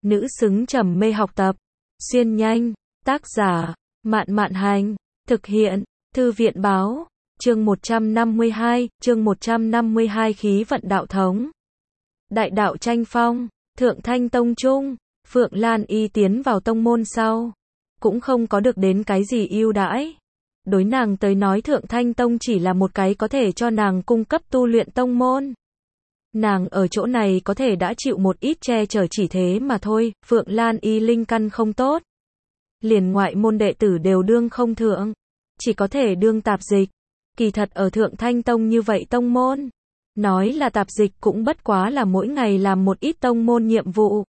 nữ xứng trầm mê học tập. Xuyên nhanh, tác giả, Mạn Mạn Hành, thực hiện, Thư viện Báo, chương 152 khí vận đạo thống. Đại đạo tranh phong, Thượng Thanh Tông Trung, Phượng Lan Y tiến vào tông môn sau, cũng không có được đến cái gì ưu đãi. Đối nàng tới nói Thượng Thanh Tông chỉ là một cái có thể cho nàng cung cấp tu luyện tông môn. Nàng ở chỗ này có thể đã chịu một ít che chở chỉ thế mà thôi. Phượng Lan Y linh căn không tốt, liền ngoại môn đệ tử đều đương không thượng, chỉ có thể đương tạp dịch. Kỳ thật ở Thượng Thanh Tông như vậy tông môn, nói là tạp dịch cũng bất quá là mỗi ngày làm một ít tông môn nhiệm vụ.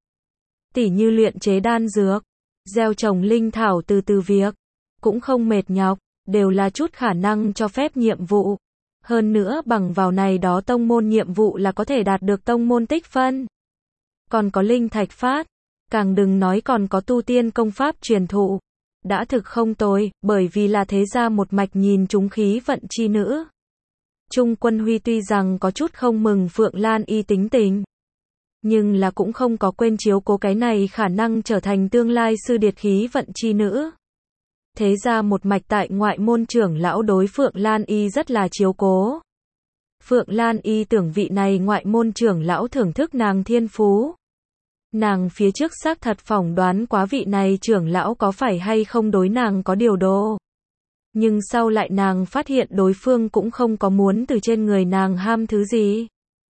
Tỉ như luyện chế đan dược, gieo trồng linh thảo từ việc, cũng không mệt nhọc, đều là chút khả năng cho phép nhiệm vụ. Hơn nữa bằng vào này đó tông môn nhiệm vụ là có thể đạt được tông môn tích phân. Còn có linh thạch phát, càng đừng nói còn có tu tiên công pháp truyền thụ. Đã thực không tồi, bởi vì là thế gia một mạch nhìn chúng khí vận chi nữ. Trung Quân Huy tuy rằng có chút không mừng Phượng Lan Y tính tình, nhưng là cũng không có quên chiếu cố cái này khả năng trở thành tương lai sư điệt khí vận chi nữ. Thế ra một mạch tại ngoại môn trưởng lão đối Phượng Lan Y rất là chiếu cố. Phượng Lan Y tưởng vị này ngoại môn trưởng lão thưởng thức nàng thiên phú. Nàng phía trước xác thật phỏng đoán quá vị này trưởng lão có phải hay không đối nàng có điều đồ. Nhưng sau lại nàng phát hiện đối phương cũng không có muốn từ trên người nàng ham thứ gì.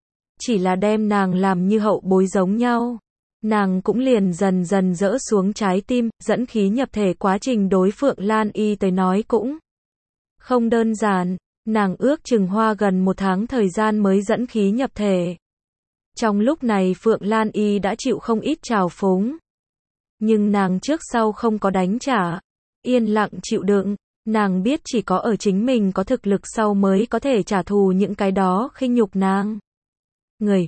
Chỉ là đem nàng làm như hậu bối giống nhau. Nàng cũng liền dần dần dỡ xuống trái tim, dẫn khí nhập thể quá trình đối Phượng Lan Y tới nói cũng không đơn giản. Nàng ước chừng hoa gần 1 tháng thời gian mới dẫn khí nhập thể. Trong lúc này Phượng Lan Y đã chịu không ít trào phúng. Nhưng nàng trước sau không có đánh trả. Yên lặng chịu đựng. Nàng biết chỉ có ở chính mình có thực lực sau mới có thể trả thù những cái đó khinh nhục nàng. Người,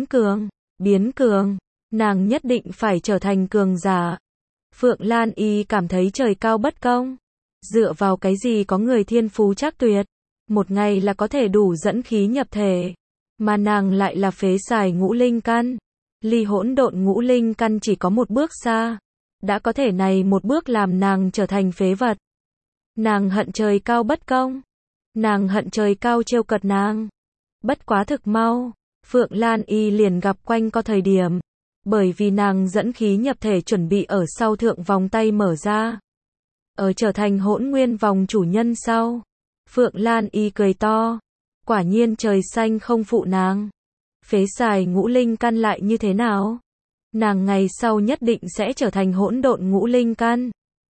biến cường. Nàng nhất định phải trở thành cường giả. Phượng Lan Y cảm thấy trời cao bất công. Dựa vào cái gì có người thiên phú chắc tuyệt, một ngày là có thể đủ dẫn khí nhập thể. Mà nàng lại là phế xài ngũ linh căn. Ly hỗn độn ngũ linh căn chỉ có một bước xa. Đã có thể này một bước làm nàng trở thành phế vật. Nàng hận trời cao bất công. Nàng hận trời cao trêu cợt nàng. Bất quá thực mau, Phượng Lan Y liền gặp quanh co thời điểm. Bởi vì nàng dẫn khí nhập thể chuẩn bị ở sau thượng vòng tay mở ra. Ở trở thành hỗn nguyên vòng chủ nhân sau. Phượng Lan Y cười to. Quả nhiên trời xanh không phụ nàng. Phế xài ngũ linh căn lại như thế nào? Nàng ngày sau nhất định sẽ trở thành hỗn độn ngũ linh căn.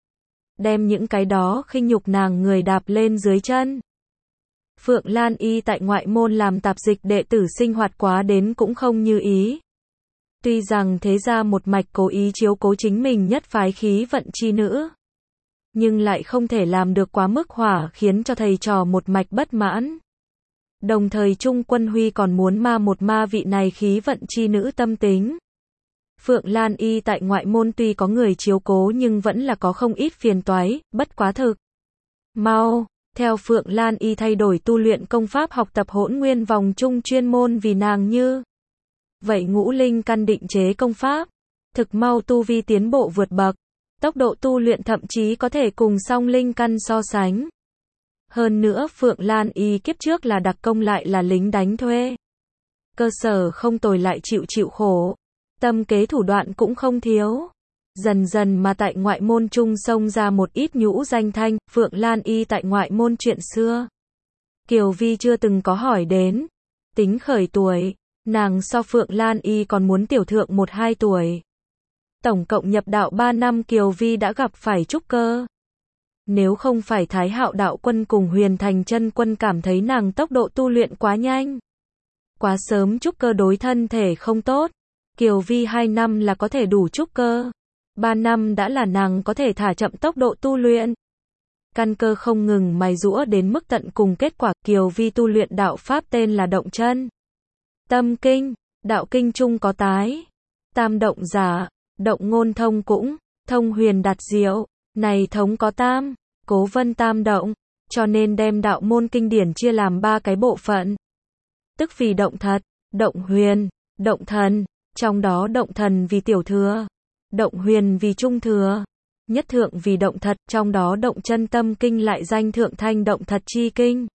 Đem những cái đó khinh nhục nàng người đạp lên dưới chân. Phượng Lan Y tại ngoại môn làm tạp dịch đệ tử sinh hoạt quá đến cũng không như ý. Tuy rằng thế ra một mạch cố ý chiếu cố chính mình nhất phái khí vận chi nữ, nhưng lại không thể làm được quá mức hỏa khiến cho thầy trò một mạch bất mãn. Đồng thời Trung Quân Huy còn muốn một ma vị này khí vận chi nữ tâm tính. Phượng Lan Y tại ngoại môn tuy có người chiếu cố nhưng vẫn là có không ít phiền toái, bất quá thực mau. Theo Phượng Lan Y thay đổi tu luyện công pháp học tập hỗn nguyên vòng trung chuyên môn vì nàng như vậy ngũ linh căn định chế công pháp, thực mau tu vi tiến bộ vượt bậc, tốc độ tu luyện thậm chí có thể cùng song linh căn so sánh. Hơn nữa Phượng Lan Y kiếp trước là đặc công lại là lính đánh thuê. Cơ sở không tồi lại chịu khổ, tâm kế thủ đoạn cũng không thiếu. Dần dần mà tại ngoại môn trung xông ra một ít nhũ danh thanh. Phượng Lan Y tại ngoại môn chuyện xưa, Kiều Vi chưa từng có hỏi đến. Tính khởi tuổi, nàng so Phượng Lan Y còn muốn tiểu thượng 1-2 tuổi. Tổng cộng nhập đạo 3 năm Kiều Vi đã gặp phải trúc cơ. Nếu không phải Thái Hạo đạo quân cùng Huyền Thành chân quân cảm thấy nàng tốc độ tu luyện quá nhanh, quá sớm trúc cơ đối thân thể không tốt, Kiều Vi 2 năm là có thể đủ trúc cơ. 3 năm đã là nàng có thể thả chậm tốc độ tu luyện. Căn cơ không ngừng mài giũa đến mức tận cùng, kết quả Kiều Vi tu luyện đạo pháp tên là Động Chân Tâm Kinh. Đạo kinh trung có tái, tam động giả, động ngôn thông cũng, thông huyền đạt diệu. Này thống có tam, cố vân tam động, cho nên đem đạo môn kinh điển chia làm 3 cái bộ phận. Tức vì động thật, động huyền, động thần, trong đó động thần vì tiểu thừa. Động huyền vì trung thừa, nhất thượng vì động thật, trong đó động chân tâm kinh lại danh thượng thanh động thật chi kinh.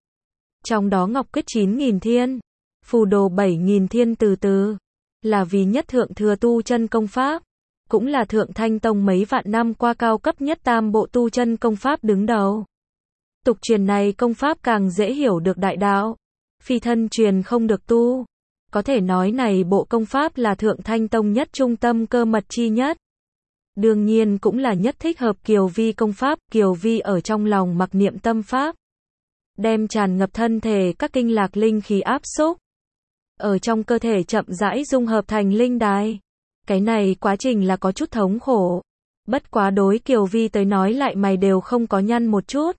Trong đó ngọc quyết 9.000 thiên, phù đồ 7.000 thiên từ từ, là vì nhất thượng thừa tu chân công pháp, cũng là thượng thanh tông mấy vạn năm qua cao cấp nhất tam bộ tu chân công pháp đứng đầu. Tục truyền này công pháp càng dễ hiểu được đại đạo, phi thân truyền không được tu. Có thể nói này bộ công pháp là thượng thanh tông nhất trung tâm cơ mật chi nhất. Đương nhiên cũng là nhất thích hợp Kiều Vi công pháp, Kiều Vi ở trong lòng mặc niệm tâm pháp. Đem tràn ngập thân thể các kinh lạc linh khí áp xúc. Ở trong cơ thể chậm rãi dung hợp thành linh đài. Cái này quá trình là có chút thống khổ. Bất quá đối Kiều Vi tới nói lại mày đều không có nhăn một chút.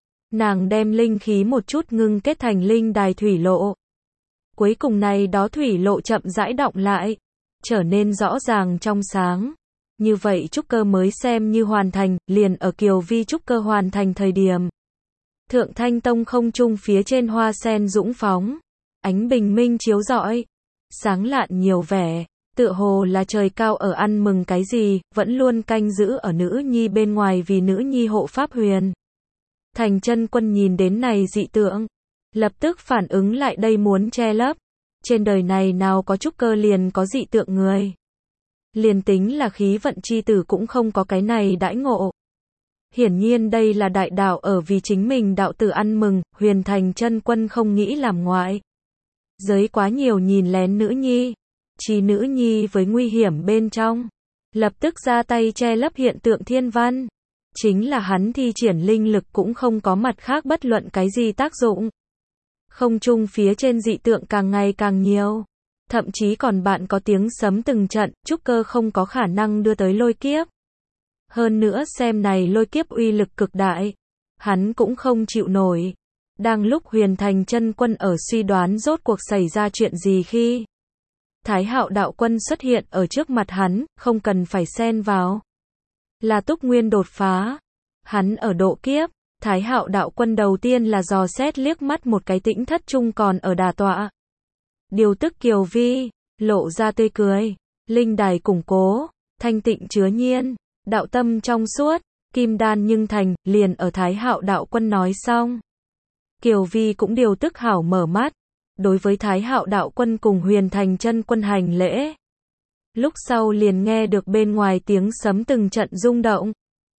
Nàng đem linh khí một chút ngưng kết thành linh đài thủy lộ. Cuối cùng này đó thủy lộ chậm rãi đọng lại, trở nên rõ ràng trong sáng. Như vậy trúc cơ mới xem như hoàn thành, liền ở Kiều Vi trúc cơ hoàn thành thời điểm. Thượng Thanh Tông không trung phía trên hoa sen dũng phóng, ánh bình minh chiếu rọi, sáng lạn nhiều vẻ, tựa hồ là trời cao ở ăn mừng cái gì, vẫn luôn canh giữ ở nữ nhi bên ngoài vì nữ nhi hộ pháp huyền. Thành chân quân nhìn đến này dị tượng, lập tức phản ứng lại đây muốn che lấp. Trên đời này nào có trúc cơ liền có dị tượng người. Liền tính là khí vận chi tử cũng không có cái này đãi ngộ. Hiển nhiên đây là đại đạo ở vì chính mình đạo tử ăn mừng, huyền thành chân quân không nghĩ làm ngoại. Giới quá nhiều nhìn lén nữ nhi, chỉ nữ nhi với nguy hiểm bên trong. Lập tức ra tay che lấp hiện tượng thiên văn. Chính là hắn thi triển linh lực cũng không có mặt khác bất luận cái gì tác dụng. Không trung phía trên dị tượng càng ngày càng nhiều. Thậm chí còn bạn có tiếng sấm từng trận, trúc cơ không có khả năng đưa tới lôi kiếp. Hơn nữa xem này lôi kiếp uy lực cực đại. Hắn cũng không chịu nổi. Đang lúc huyền thành chân quân ở suy đoán rốt cuộc xảy ra chuyện gì khi Thái Hạo đạo quân xuất hiện ở trước mặt hắn, không cần phải xen vào. Là Túc Nguyên đột phá. Hắn ở độ kiếp. Thái Hạo đạo quân đầu tiên là dò xét liếc mắt một cái Tĩnh Thất Trung còn ở đà tọa. Điều tức Kiều Vi, lộ ra tươi cười, linh đài củng cố, thanh tịnh chứa nhiên, đạo tâm trong suốt, kim đan nhưng thành, liền ở Thái Hạo đạo quân nói xong. Kiều Vi cũng điều tức hảo mở mắt, đối với Thái Hạo đạo quân cùng huyền thành chân quân hành lễ. Lúc sau liền nghe được bên ngoài tiếng sấm từng trận rung động.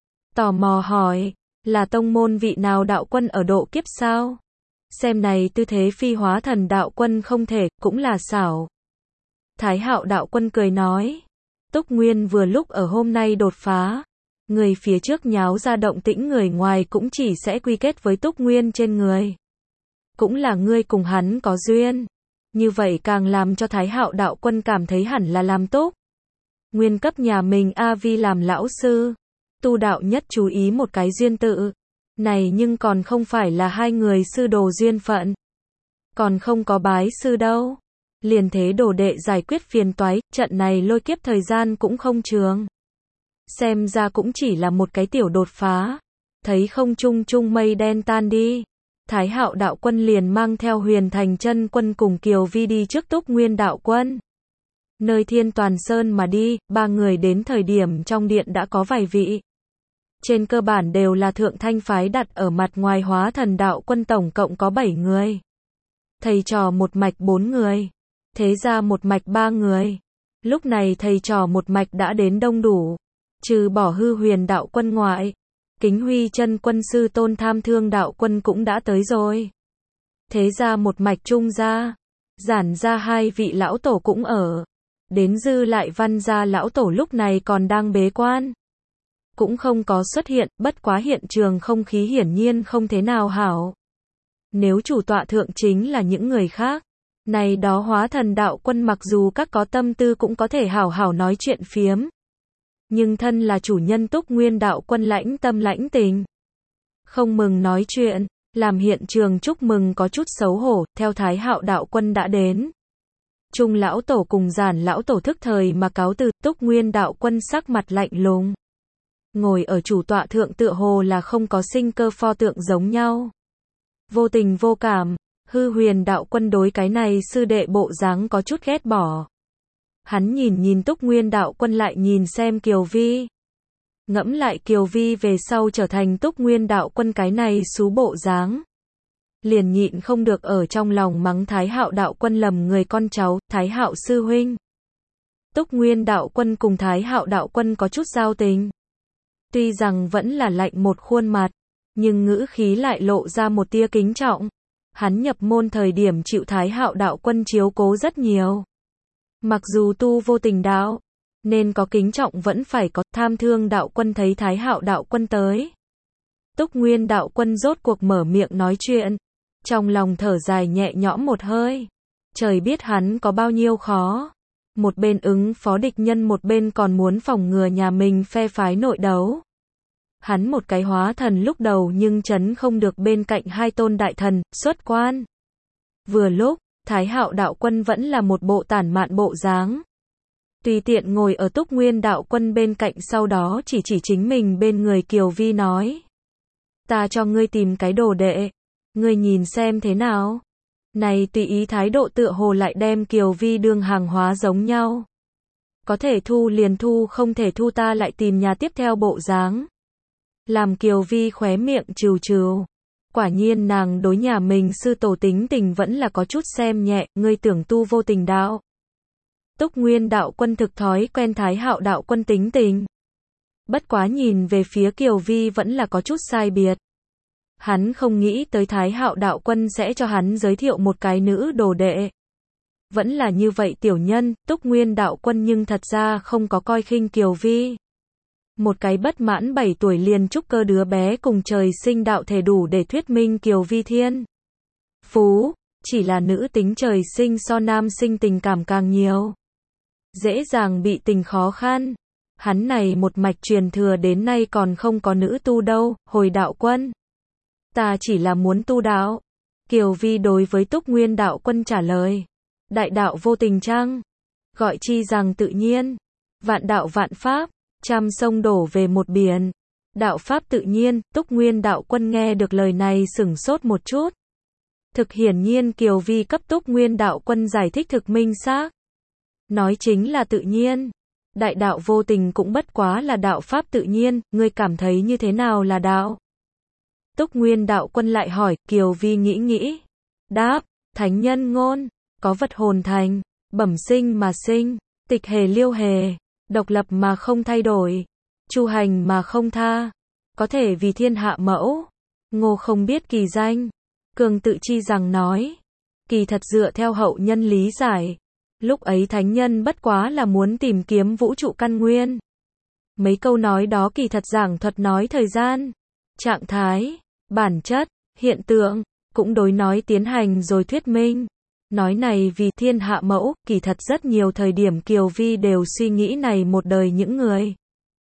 Tò mò hỏi, là tông môn vị nào đạo quân ở độ kiếp sao? Xem này tư thế phi hóa thần đạo quân không thể, cũng là xảo. Thái Hạo đạo quân cười nói, Túc Nguyên vừa lúc ở hôm nay đột phá. Người phía trước nháo ra động tĩnh người ngoài cũng chỉ sẽ quy kết với Túc Nguyên trên người. Cũng là ngươi cùng hắn có duyên. Như vậy càng làm cho Thái Hạo đạo quân cảm thấy hẳn là làm tốt. Nguyên cấp nhà mình A Vi làm lão sư. Tu đạo nhất chú ý một cái duyên tự. Này nhưng còn không phải là hai người sư đồ duyên phận. Còn không có bái sư đâu. Liền thế đồ đệ giải quyết phiền toái, trận này lôi kiếp thời gian cũng không trường. Xem ra cũng chỉ là một cái tiểu đột phá. Thấy không trung trung mây đen tan đi. Thái Hạo đạo quân liền mang theo huyền thành chân quân cùng Kiều Vi đi trước Túc Nguyên đạo quân. Nơi Thiên Toàn Sơn mà đi, ba người đến thời điểm trong điện đã có vài vị. Trên cơ bản đều là thượng thanh phái đặt ở mặt ngoài hóa thần đạo quân tổng cộng có 7 người. Thầy trò một mạch 4 người. Thế ra một mạch 3 người. Lúc này thầy trò một mạch đã đến đông đủ. Trừ bỏ hư huyền đạo quân ngoại. Kính Huy chân quân sư Tôn Tham Thương đạo quân cũng đã tới rồi. Thế ra một mạch trung gia. Giản ra 2 vị lão tổ cũng ở. Đến dư lại Văn gia lão tổ lúc này còn đang bế quan. Cũng không có xuất hiện, bất quá hiện trường không khí hiển nhiên không thế nào hảo. Nếu chủ tọa thượng chính là những người khác, này đó hóa thần đạo quân mặc dù các có tâm tư cũng có thể hảo hảo nói chuyện phiếm. Nhưng thân là chủ nhân Túc Nguyên đạo quân lãnh tâm lãnh tình. Không mừng nói chuyện, làm hiện trường chúc mừng có chút xấu hổ, theo Thái Hạo đạo quân đã đến. Trung lão tổ cùng Giản lão tổ thức thời mà cáo từ, Túc Nguyên đạo quân sắc mặt lạnh lùng. Ngồi ở chủ tọa thượng tựa hồ là không có sinh cơ pho tượng giống nhau. Vô tình vô cảm, hư huyền đạo quân đối cái này sư đệ bộ dáng có chút ghét bỏ. Hắn nhìn nhìn Túc Nguyên đạo quân lại nhìn xem Kiều Vi. Ngẫm lại Kiều Vi về sau trở thành Túc Nguyên đạo quân cái này xú bộ dáng. Liền nhịn không được ở trong lòng mắng Thái Hạo đạo quân lầm người con cháu, Thái Hạo sư huynh. Túc Nguyên đạo quân cùng Thái Hạo đạo quân có chút giao tình. Tuy rằng vẫn là lạnh một khuôn mặt, nhưng ngữ khí lại lộ ra một tia kính trọng. Hắn nhập môn thời điểm chịu Thái Hạo đạo quân chiếu cố rất nhiều. Mặc dù tu vô tình đạo, nên có kính trọng vẫn phải có. Tham Thương đạo quân thấy Thái Hạo đạo quân tới. Túc Nguyên đạo quân rốt cuộc mở miệng nói chuyện. Trong lòng thở dài nhẹ nhõm một hơi. Trời biết hắn có bao nhiêu khó. Một bên ứng phó địch nhân, một bên còn muốn phòng ngừa nhà mình phe phái nội đấu. Hắn một cái hóa thần lúc đầu nhưng trấn không được bên cạnh hai tôn đại thần, xuất quan. Vừa lúc, Thái Hạo đạo quân vẫn là một bộ tản mạn bộ dáng. Tùy tiện ngồi ở Túc Nguyên đạo quân bên cạnh, sau đó chỉ chính mình bên người Kiều Vi nói. Ta cho ngươi tìm cái đồ đệ. Ngươi nhìn xem thế nào. Này tùy ý thái độ tựa hồ lại đem Kiều Vi đương hàng hóa giống nhau. Có thể thu liền thu, không thể thu ta lại tìm nhà tiếp theo bộ dáng. Làm Kiều Vi khóe miệng trừ trừ. Quả nhiên nàng đối nhà mình sư tổ tính tình vẫn là có chút xem nhẹ, ngươi tưởng tu vô tình đạo. Túc Nguyên đạo quân thực thói quen Thái Hạo đạo quân tính tình. Bất quá nhìn về phía Kiều Vi vẫn là có chút sai biệt. Hắn không nghĩ tới Thái Hạo đạo quân sẽ cho hắn giới thiệu một cái nữ đồ đệ. Vẫn là như vậy tiểu nhân, Túc Nguyên đạo quân nhưng thật ra không có coi khinh Kiều Vi. Một cái bất mãn 7 tuổi liền trúc cơ đứa bé cùng trời sinh đạo thể đủ để thuyết minh Kiều Vi thiên phú, chỉ là nữ tính trời sinh so nam sinh tình cảm càng nhiều. Dễ dàng bị tình khó khăn. Hắn này một mạch truyền thừa đến nay còn không có nữ tu đâu, hồi đạo quân. Ta chỉ là muốn tu đạo. Kiều Vi đối với Túc Nguyên đạo quân trả lời. Đại đạo vô tình chăng? Gọi chi rằng tự nhiên. Vạn đạo vạn pháp, trăm sông đổ về một biển. Đạo pháp tự nhiên. Túc Nguyên đạo quân nghe được lời này sửng sốt một chút. Thực hiển nhiên Kiều Vi cấp Túc Nguyên đạo quân giải thích thực minh xác. Nói chính là tự nhiên. Đại đạo vô tình cũng bất quá là đạo pháp tự nhiên, ngươi cảm thấy như thế nào là đạo? Túc Nguyên đạo quân lại hỏi. Kiều Vi nghĩ. Đáp, thánh nhân ngôn, có vật hồn thành, bẩm sinh mà sinh, tịch hề liêu hề, độc lập mà không thay đổi, chu hành mà không tha, có thể vì thiên hạ mẫu. Ngô không biết kỳ danh, cường tự chi rằng nói, kỳ thật dựa theo hậu nhân lý giải. Lúc ấy thánh nhân bất quá là muốn tìm kiếm vũ trụ căn nguyên. Mấy câu nói đó kỳ thật giảng thuật nói thời gian, trạng thái, bản chất, hiện tượng, cũng đối nói tiến hành rồi thuyết minh. Nói này vì thiên hạ mẫu, kỳ thật rất nhiều thời điểm Kiều Vi đều suy nghĩ này một đời những người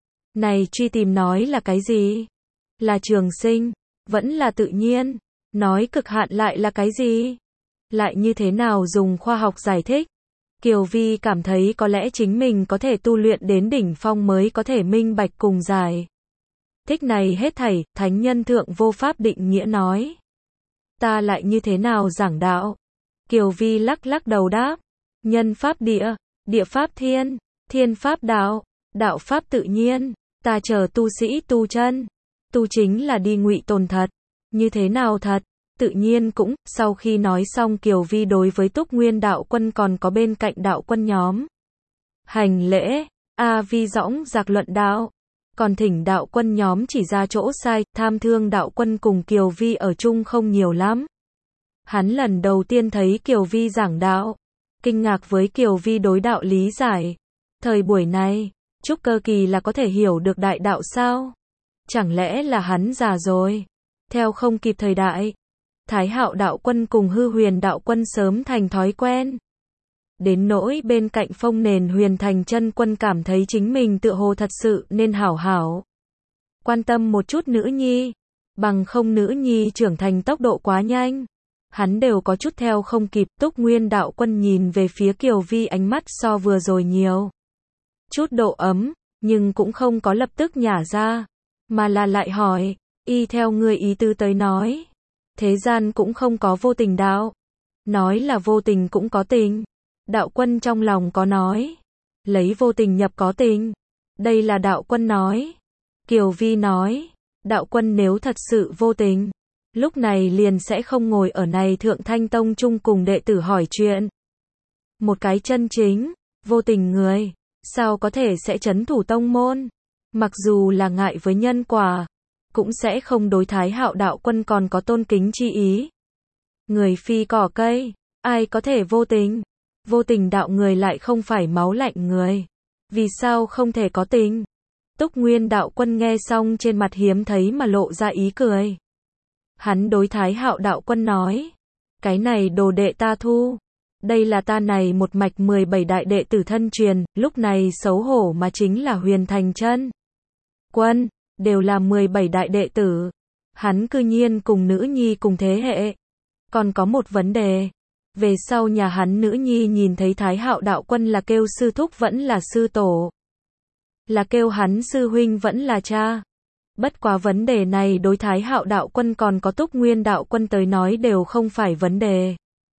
này truy tìm nói là cái gì? Là trường sinh, vẫn là tự nhiên, nói cực hạn lại là cái gì? Lại như thế nào dùng khoa học giải thích? Kiều Vi cảm thấy có lẽ chính mình có thể tu luyện đến đỉnh phong mới có thể minh bạch cùng giải thích này hết thảy. Thánh nhân thượng vô pháp định nghĩa nói. Ta lại như thế nào giảng đạo? Kiều Vi lắc đầu đáp. Nhân pháp địa, địa pháp thiên, thiên pháp đạo, đạo pháp tự nhiên. Ta chờ tu sĩ tu chân. Tu chính là đi ngụy tồn thật. Như thế nào thật? Tự nhiên cũng. Sau khi nói xong Kiều Vi đối với Túc Nguyên đạo quân còn có bên cạnh đạo quân nhóm hành lễ. A Vi dõng dạc luận đạo. Còn thỉnh đạo quân nhóm chỉ ra chỗ sai. Tham Thương đạo quân cùng Kiều Vi ở chung không nhiều lắm. Hắn lần đầu tiên thấy Kiều Vi giảng đạo, kinh ngạc với Kiều Vi đối đạo lý giải. Thời buổi này, trúc cơ kỳ là có thể hiểu được đại đạo sao? Chẳng lẽ là hắn già rồi? Theo không kịp thời đại. Thái Hạo đạo quân cùng Hư Huyền đạo quân sớm thành thói quen. Đến nỗi bên cạnh Phong Nền Huyền Thành chân quân cảm thấy chính mình tựa hồ thật sự nên hảo hảo quan tâm một chút nữ nhi, bằng không nữ nhi trưởng thành tốc độ quá nhanh. Hắn đều có chút theo không kịp. Túc Nguyên đạo quân nhìn về phía Kiều Vi ánh mắt so vừa rồi nhiều chút độ ấm, nhưng cũng không có lập tức nhả ra, mà là lại hỏi, y theo người ý tứ tới nói, thế gian cũng không có vô tình đạo. Nói là vô tình cũng có tình. Đạo quân trong lòng có nói, lấy vô tình nhập có tình. Đây là đạo quân nói. Kiều Vi nói, đạo quân nếu thật sự vô tình, lúc này liền sẽ không ngồi ở này Thượng Thanh Tông chung cùng đệ tử hỏi chuyện. Một cái chân chính, vô tình người, sao có thể sẽ trấn thủ tông môn? Mặc dù là ngại với nhân quả, cũng sẽ không đối Thái Hạo đạo quân còn có tôn kính chi ý. Người phi cỏ cây, ai có thể vô tình? Vô tình đạo người lại không phải máu lạnh người. Vì sao không thể có tình? Túc Nguyên đạo quân nghe xong trên mặt hiếm thấy mà lộ ra ý cười. Hắn đối Thái Hạo đạo quân nói, cái này đồ đệ ta thu. Đây là ta này một mạch 17 đại đệ tử thân truyền, lúc này xấu hổ mà chính là Huyền Thành Chân Quân, đều là 17 đại đệ tử. Hắn cư nhiên cùng nữ nhi cùng thế hệ. Còn có một vấn đề. Về sau nhà hắn nữ nhi nhìn thấy Thái Hạo đạo quân là kêu sư thúc vẫn là sư tổ. Là kêu hắn sư huynh vẫn là cha. Bất quá vấn đề này đối Thái Hạo đạo quân còn có Túc Nguyên đạo quân tới nói đều không phải vấn đề.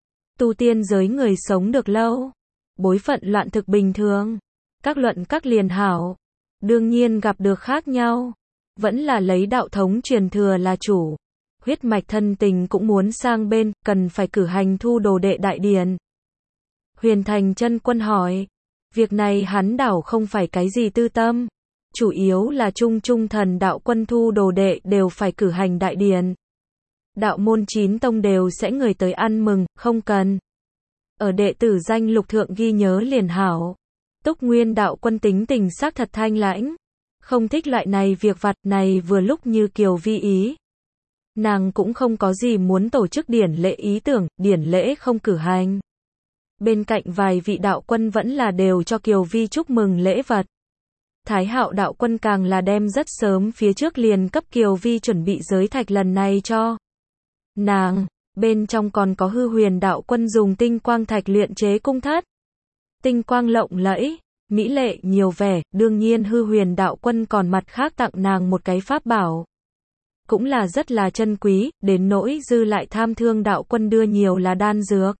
Tu tiên giới người sống được lâu, bối phận loạn thực bình thường, các luận các liền hảo, đương nhiên gặp được khác nhau, vẫn là lấy đạo thống truyền thừa là chủ, huyết mạch thân tình cũng muốn sang bên, cần phải cử hành thu đồ đệ đại điển. Huyền Thành Chân Quân hỏi, việc này hắn đảo không phải cái gì tư tâm, chủ yếu là trung thần đạo quân thu đồ đệ đều phải cử hành đại điển. Đạo môn 9 tông đều sẽ người tới ăn mừng, không cần. Ở đệ tử danh lục thượng ghi nhớ liền hảo. Túc Nguyên đạo quân tính tình xác thật thanh lãnh. Không thích loại này việc vặt này vừa lúc như Kiều Vi ý. Nàng cũng không có gì muốn tổ chức điển lễ ý tưởng, điển lễ không cử hành. Bên cạnh vài vị đạo quân vẫn là đều cho Kiều Vi chúc mừng lễ vật. Thái Hạo đạo quân càng là đem rất sớm phía trước liền cấp Kiều Vi chuẩn bị giới thạch lần này cho nàng, bên trong còn có Hư Huyền đạo quân dùng tinh quang thạch luyện chế cung thất. Tinh quang lộng lẫy, mỹ lệ nhiều vẻ, đương nhiên Hư Huyền đạo quân còn mặt khác tặng nàng một cái pháp bảo. Cũng là rất là chân quý, đến nỗi dư lại Tham Thương đạo quân đưa nhiều là đan dược.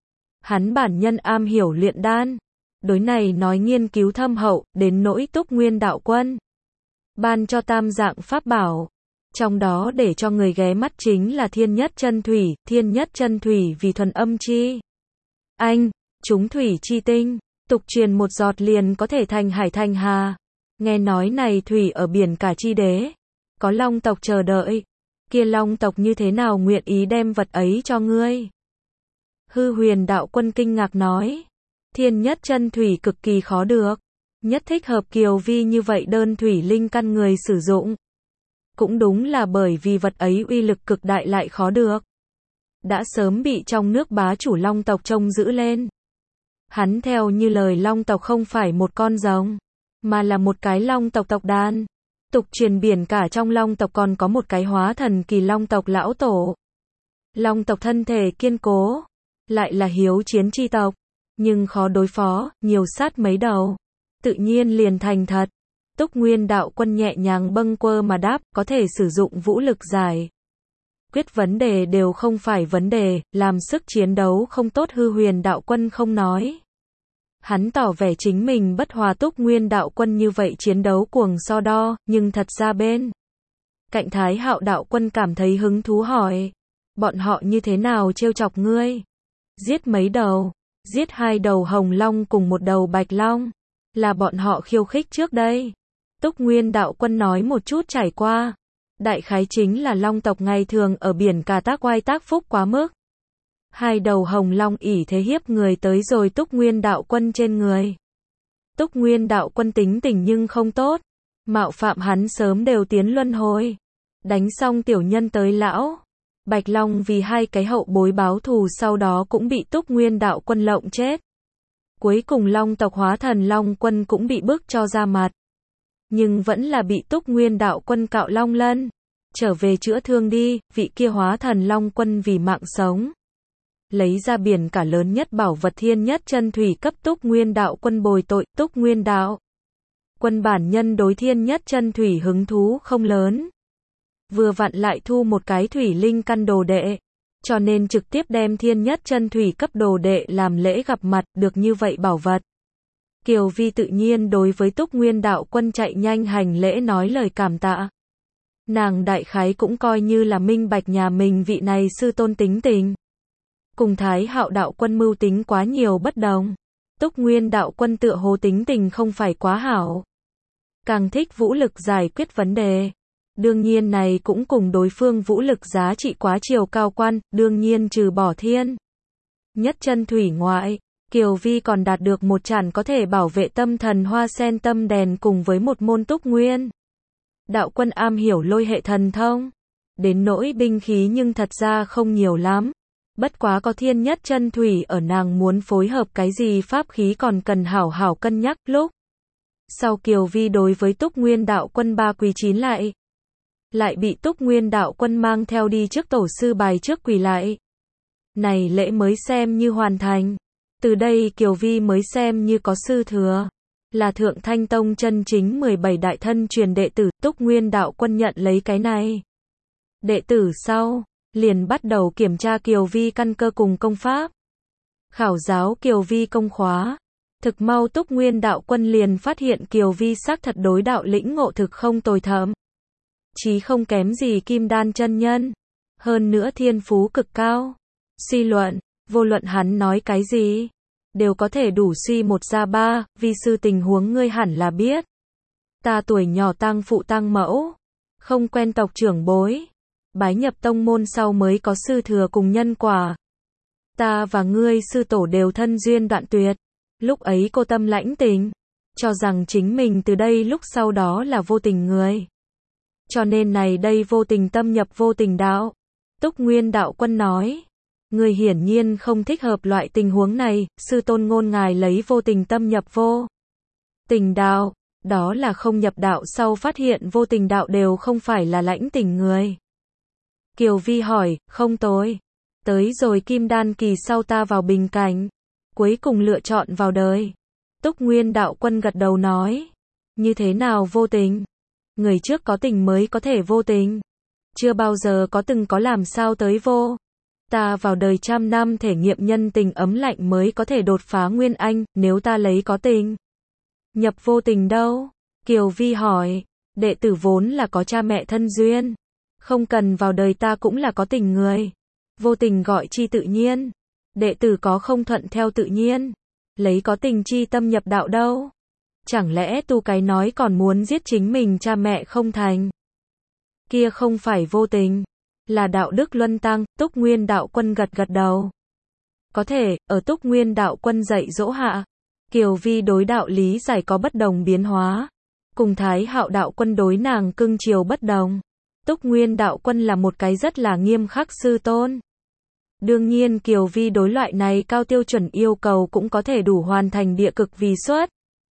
Hắn bản nhân am hiểu luyện đan. Đối này nói nghiên cứu thâm hậu, đến nỗi Túc Nguyên đạo quân ban cho tam dạng pháp bảo. Trong đó để cho người ghé mắt chính là Thiên Nhất Chân Thủy, Thiên Nhất Chân Thủy vì thuần âm chi anh, chúng thủy chi tinh, tục truyền một giọt liền có thể thành hải thành hà. Nghe nói này thủy ở biển cả chi đế, có long tộc chờ đợi, kia long tộc như thế nào nguyện ý đem vật ấy cho ngươi? Hư Huyền đạo quân kinh ngạc nói, Thiên Nhất Chân Thủy cực kỳ khó được, nhất thích hợp Kiều Vi như vậy đơn thủy linh căn người sử dụng. Cũng đúng là bởi vì vật ấy uy lực cực đại lại khó được. Đã sớm bị trong nước bá chủ long tộc trông giữ lên. Hắn theo như lời long tộc không phải một con rồng, mà là một cái long tộc tộc đàn. Tục truyền biển cả trong long tộc còn có một cái hóa thần kỳ long tộc lão tổ. Long tộc thân thể kiên cố, lại là hiếu chiến chi tộc, nhưng khó đối phó, nhiều sát mấy đầu. Tự nhiên liền thành thật. Túc Nguyên đạo quân nhẹ nhàng bâng quơ mà đáp, có thể sử dụng vũ lực giải quyết vấn đề đều không phải vấn đề, làm sức chiến đấu không tốt Hư Huyền đạo quân không nói. Hắn tỏ vẻ chính mình bất hòa Túc Nguyên đạo quân như vậy chiến đấu cuồng so đo, nhưng thật ra bên cạnh Thái Hạo đạo quân cảm thấy hứng thú hỏi, bọn họ như thế nào trêu chọc ngươi? Giết mấy đầu, giết 2 đầu hồng long cùng 1 đầu bạch long, là bọn họ khiêu khích trước đây. Túc Nguyên đạo quân nói một chút trải qua. Đại khái chính là long tộc ngày thường ở biển cả tác oai tác phúc quá mức. 2 đầu hồng long ỷ thế hiếp người tới rồi Túc Nguyên đạo quân trên người. Túc Nguyên đạo quân tính tình nhưng không tốt. Mạo phạm hắn sớm đều tiến luân hồi. Đánh xong tiểu nhân tới lão. Bạch Long vì 2 cái hậu bối báo thù sau đó cũng bị Túc Nguyên đạo quân lộng chết. Cuối cùng long tộc hóa thần long quân cũng bị bức cho ra mặt. Nhưng vẫn là bị Túc Nguyên đạo quân cạo long lân. Trở về chữa thương đi, vị kia hóa thần long quân vì mạng sống. Lấy ra biển cả lớn nhất bảo vật Thiên Nhất Chân Thủy cấp Túc Nguyên đạo quân bồi tội. Túc Nguyên đạo quân bản nhân đối Thiên Nhất Chân Thủy hứng thú không lớn. Vừa vặn lại thu một cái thủy linh căn đồ đệ. Cho nên trực tiếp đem Thiên Nhất Chân Thủy cấp đồ đệ làm lễ gặp mặt, được như vậy bảo vật. Kiều Vi tự nhiên đối với Túc Nguyên đạo quân chạy nhanh hành lễ nói lời cảm tạ. Nàng đại khái cũng coi như là minh bạch nhà mình vị này sư tôn tính tình. Cùng Thái Hạo đạo quân mưu tính quá nhiều bất đồng. Túc Nguyên đạo quân tựa hồ tính tình không phải quá hảo. Càng thích vũ lực giải quyết vấn đề. Đương nhiên này cũng cùng đối phương vũ lực giá trị quá chiều cao quan, đương nhiên trừ bỏ thiên. Nhất chân thủy ngoại, Kiều Vi còn đạt được một chản có thể bảo vệ tâm thần hoa sen tâm đèn cùng với một môn Túc Nguyên. Đạo quân am hiểu lôi hệ thần thông. Đến nỗi binh khí nhưng thật ra không nhiều lắm. Bất quá có thiên nhất chân thủy ở nàng muốn phối hợp cái gì pháp khí còn cần hảo hảo cân nhắc lúc. Sau Kiều Vi đối với Túc Nguyên đạo quân ba quỳ chín lại bị Túc Nguyên đạo quân mang theo đi trước tổ sư bài trước quỳ lại. Này lễ mới xem như hoàn thành. Từ đây Kiều Vi mới xem như có sư thừa. Là Thượng Thanh Tông chân chính 17 đại thân truyền đệ tử. Túc Nguyên đạo quân nhận lấy cái này. Đệ tử sau, liền bắt đầu kiểm tra Kiều Vi căn cơ cùng công pháp. Khảo giáo Kiều Vi công khóa. Thực mau Túc Nguyên đạo quân liền phát hiện Kiều Vi xác thật đối đạo lĩnh ngộ thực không tồi thậm. Chí không kém gì Kim Đan chân nhân. Hơn nữa thiên phú cực cao. Suy luận, vô luận hắn nói cái gì, đều có thể đủ suy một ra ba, vi sư tình huống ngươi hẳn là biết. Ta tuổi nhỏ tang phụ tang mẫu, không quen tộc trưởng bối. Bái nhập tông môn sau mới có sư thừa cùng nhân quả. Ta và ngươi sư tổ đều thân duyên đoạn tuyệt. Lúc ấy cô tâm lãnh tình, cho rằng chính mình từ đây lúc sau đó là vô tình người. Cho nên này đây vô tình tâm nhập vô tình đạo. Túc Nguyên đạo quân nói, người hiển nhiên không thích hợp loại tình huống này, sư tôn ngôn ngài lấy vô tình tâm nhập vô tình đạo, đó là không nhập đạo sau phát hiện vô tình đạo đều không phải là lãnh tình người. Kiều Vi hỏi, không tối. Tới rồi Kim Đan kỳ sau ta vào bình cảnh. Cuối cùng lựa chọn vào đời. Túc Nguyên đạo quân gật đầu nói. Như thế nào vô tình? Người trước có tình mới có thể vô tình. Chưa bao giờ có từng có làm sao tới vô. Ta vào đời 100 năm thể nghiệm nhân tình ấm lạnh mới có thể đột phá nguyên anh, nếu ta lấy có tình. Nhập vô tình đâu? Kiều Vi hỏi. Đệ tử vốn là có cha mẹ thân duyên. Không cần vào đời ta cũng là có tình người. Vô tình gọi chi tự nhiên. Đệ tử có không thuận theo tự nhiên. Lấy có tình chi tâm nhập đạo đâu. Chẳng lẽ tu cái nói còn muốn giết chính mình cha mẹ không thành. Kia không phải vô tình. Là đạo đức luân tăng. Túc Nguyên đạo quân gật gật đầu. Có thể, ở Túc Nguyên đạo quân dạy dỗ hạ. Kiều Vi đối đạo lý giải có bất đồng biến hóa. Cùng Thái Hạo đạo quân đối nàng cưng chiều bất đồng. Túc Nguyên đạo quân là một cái rất là nghiêm khắc sư tôn. Đương nhiên Kiều Vi đối loại này cao tiêu chuẩn yêu cầu cũng có thể đủ hoàn thành địa cực vì xuất.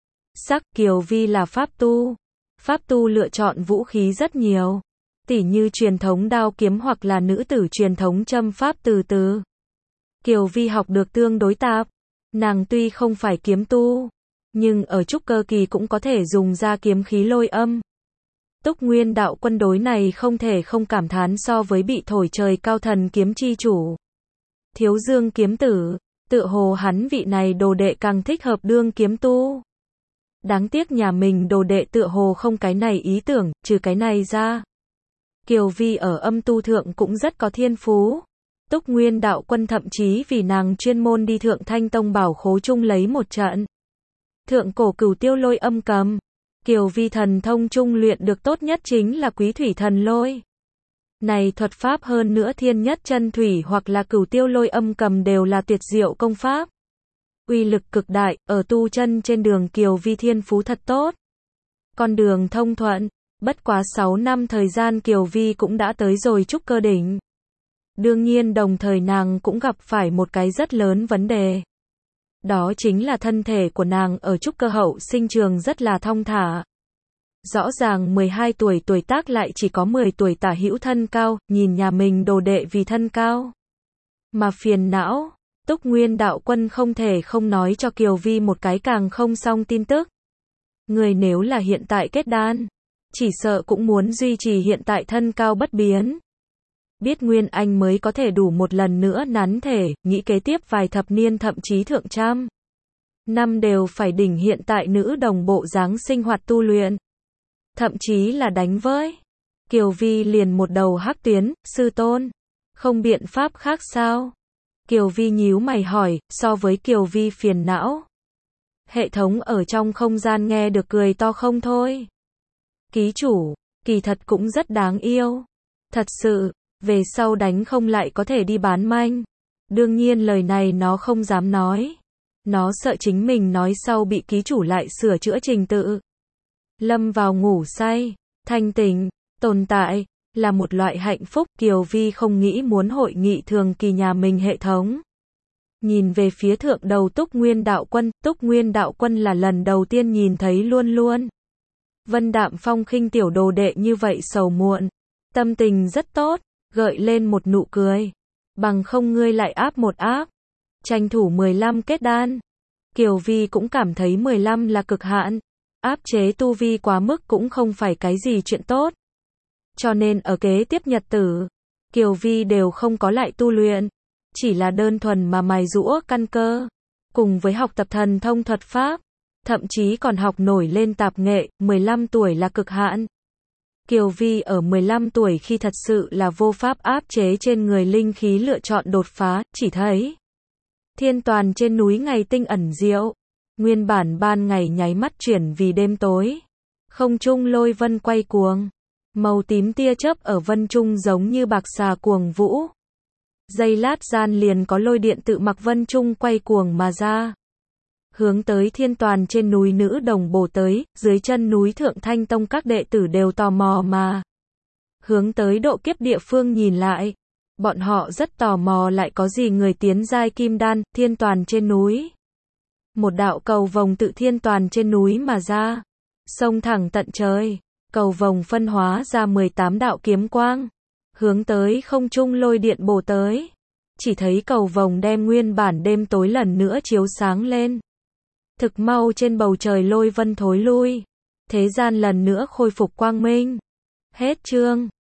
Sắc Kiều Vi là pháp tu. Pháp tu lựa chọn vũ khí rất nhiều. Tỉ như truyền thống đao kiếm hoặc là nữ tử truyền thống châm pháp từ từ. Kiều Vi học được tương đối tạp. Nàng tuy không phải kiếm tu, nhưng ở trúc cơ kỳ cũng có thể dùng ra kiếm khí lôi âm. Túc Nguyên đạo quân đối này không thể không cảm thán so với bị thổi trời cao thần kiếm chi chủ. Thiếu Dương kiếm tử, tựa hồ hắn vị này đồ đệ càng thích hợp đương kiếm tu. Đáng tiếc nhà mình đồ đệ tựa hồ không cái này ý tưởng, trừ cái này ra. Kiều Vi ở âm tu thượng cũng rất có thiên phú. Túc Nguyên đạo quân thậm chí vì nàng chuyên môn đi Thượng Thanh Tông bảo khố chung lấy một trận. Thượng cổ cửu tiêu lôi âm cầm. Kiều Vi thần thông trung luyện được tốt nhất chính là quý thủy thần lôi. Này thuật pháp hơn nữa thiên nhất chân thủy hoặc là cửu tiêu lôi âm cầm đều là tuyệt diệu công pháp. Uy lực cực đại, ở tu chân trên đường Kiều Vi thiên phú thật tốt. Con đường thông thuận, bất quá 6 năm thời gian Kiều Vi cũng đã tới rồi trúc cơ đỉnh. Đương nhiên đồng thời nàng cũng gặp phải một cái rất lớn vấn đề. Đó chính là thân thể của nàng ở trúc cơ hậu sinh trường rất là thong thả. Rõ ràng 12 tuổi tuổi tác lại chỉ có 10 tuổi tả hữu thân cao, nhìn nhà mình đồ đệ vì thân cao. Mà phiền não, Túc Nguyên đạo quân không thể không nói cho Kiều Vi một cái càng không xong tin tức. Người nếu là hiện tại kết đan, chỉ sợ cũng muốn duy trì hiện tại thân cao bất biến. Biết Nguyên Anh mới có thể đủ một lần nữa nắn thể, nghĩ kế tiếp vài thập niên thậm chí thượng trăm năm đều phải đỉnh hiện tại nữ đồng bộ dáng sinh hoạt tu luyện. Thậm chí là đánh với. Kiều Vi liền một đầu hắc tuyến, sư tôn. Không biện pháp khác sao? Kiều Vi nhíu mày hỏi, so với Kiều Vi phiền não. Hệ thống ở trong không gian nghe được cười to không thôi. Ký chủ, kỳ thật cũng rất đáng yêu. Thật sự, về sau đánh không lại có thể đi bán manh. Đương nhiên lời này nó không dám nói. Nó sợ chính mình nói sau bị ký chủ lại sửa chữa trình tự. Lâm vào ngủ say, thanh tỉnh, tồn tại, là một loại hạnh phúc. Kiều Vi không nghĩ muốn hội nghị thường kỳ nhà mình hệ thống. Nhìn về phía thượng đầu Túc Nguyên Đạo Quân là lần đầu tiên nhìn thấy luôn luôn. Vân Đạm Phong khinh tiểu đồ đệ như vậy sầu muộn. Tâm tình rất tốt, gợi lên một nụ cười. Bằng không ngươi lại áp một áp. Tranh thủ 15 kết đan. Kiều Vi cũng cảm thấy 15 là cực hạn. Áp chế tu vi quá mức cũng không phải cái gì chuyện tốt. Cho nên ở kế tiếp nhật tử, Kiều Vi đều không có lại tu luyện. Chỉ là đơn thuần mà mài giũa căn cơ. Cùng với học tập thần thông thuật pháp. Thậm chí còn học nổi lên tạp nghệ, 15 tuổi là cực hạn. Kiều Vi ở 15 tuổi khi thật sự là vô pháp áp chế trên người linh khí lựa chọn đột phá, chỉ thấy thiên toàn trên núi ngày tinh ẩn diệu. Nguyên bản ban ngày nháy mắt chuyển vì đêm tối. Không trung lôi vân quay cuồng. Màu tím tia chớp ở vân trung giống như bạc xà cuồng vũ. Giây lát gian liền có lôi điện tự mặc vân trung quay cuồng mà ra. Hướng tới thiên toàn trên núi nữ đồng bổ tới, dưới chân núi Thượng Thanh Tông các đệ tử đều tò mò mà. Hướng tới độ kiếp địa phương nhìn lại. Bọn họ rất tò mò lại có gì người tiến giai kim đan, thiên toàn trên núi. Một đạo cầu vồng tự thiên toàn trên núi mà ra. Xông thẳng tận trời. Cầu vồng phân hóa ra 18 đạo kiếm quang. Hướng tới không trung lôi điện bổ tới. Chỉ thấy cầu vồng đem nguyên bản đêm tối lần nữa chiếu sáng lên. Thực mau trên bầu trời lôi vân thối lui. Thế gian lần nữa khôi phục quang minh. Hết chương.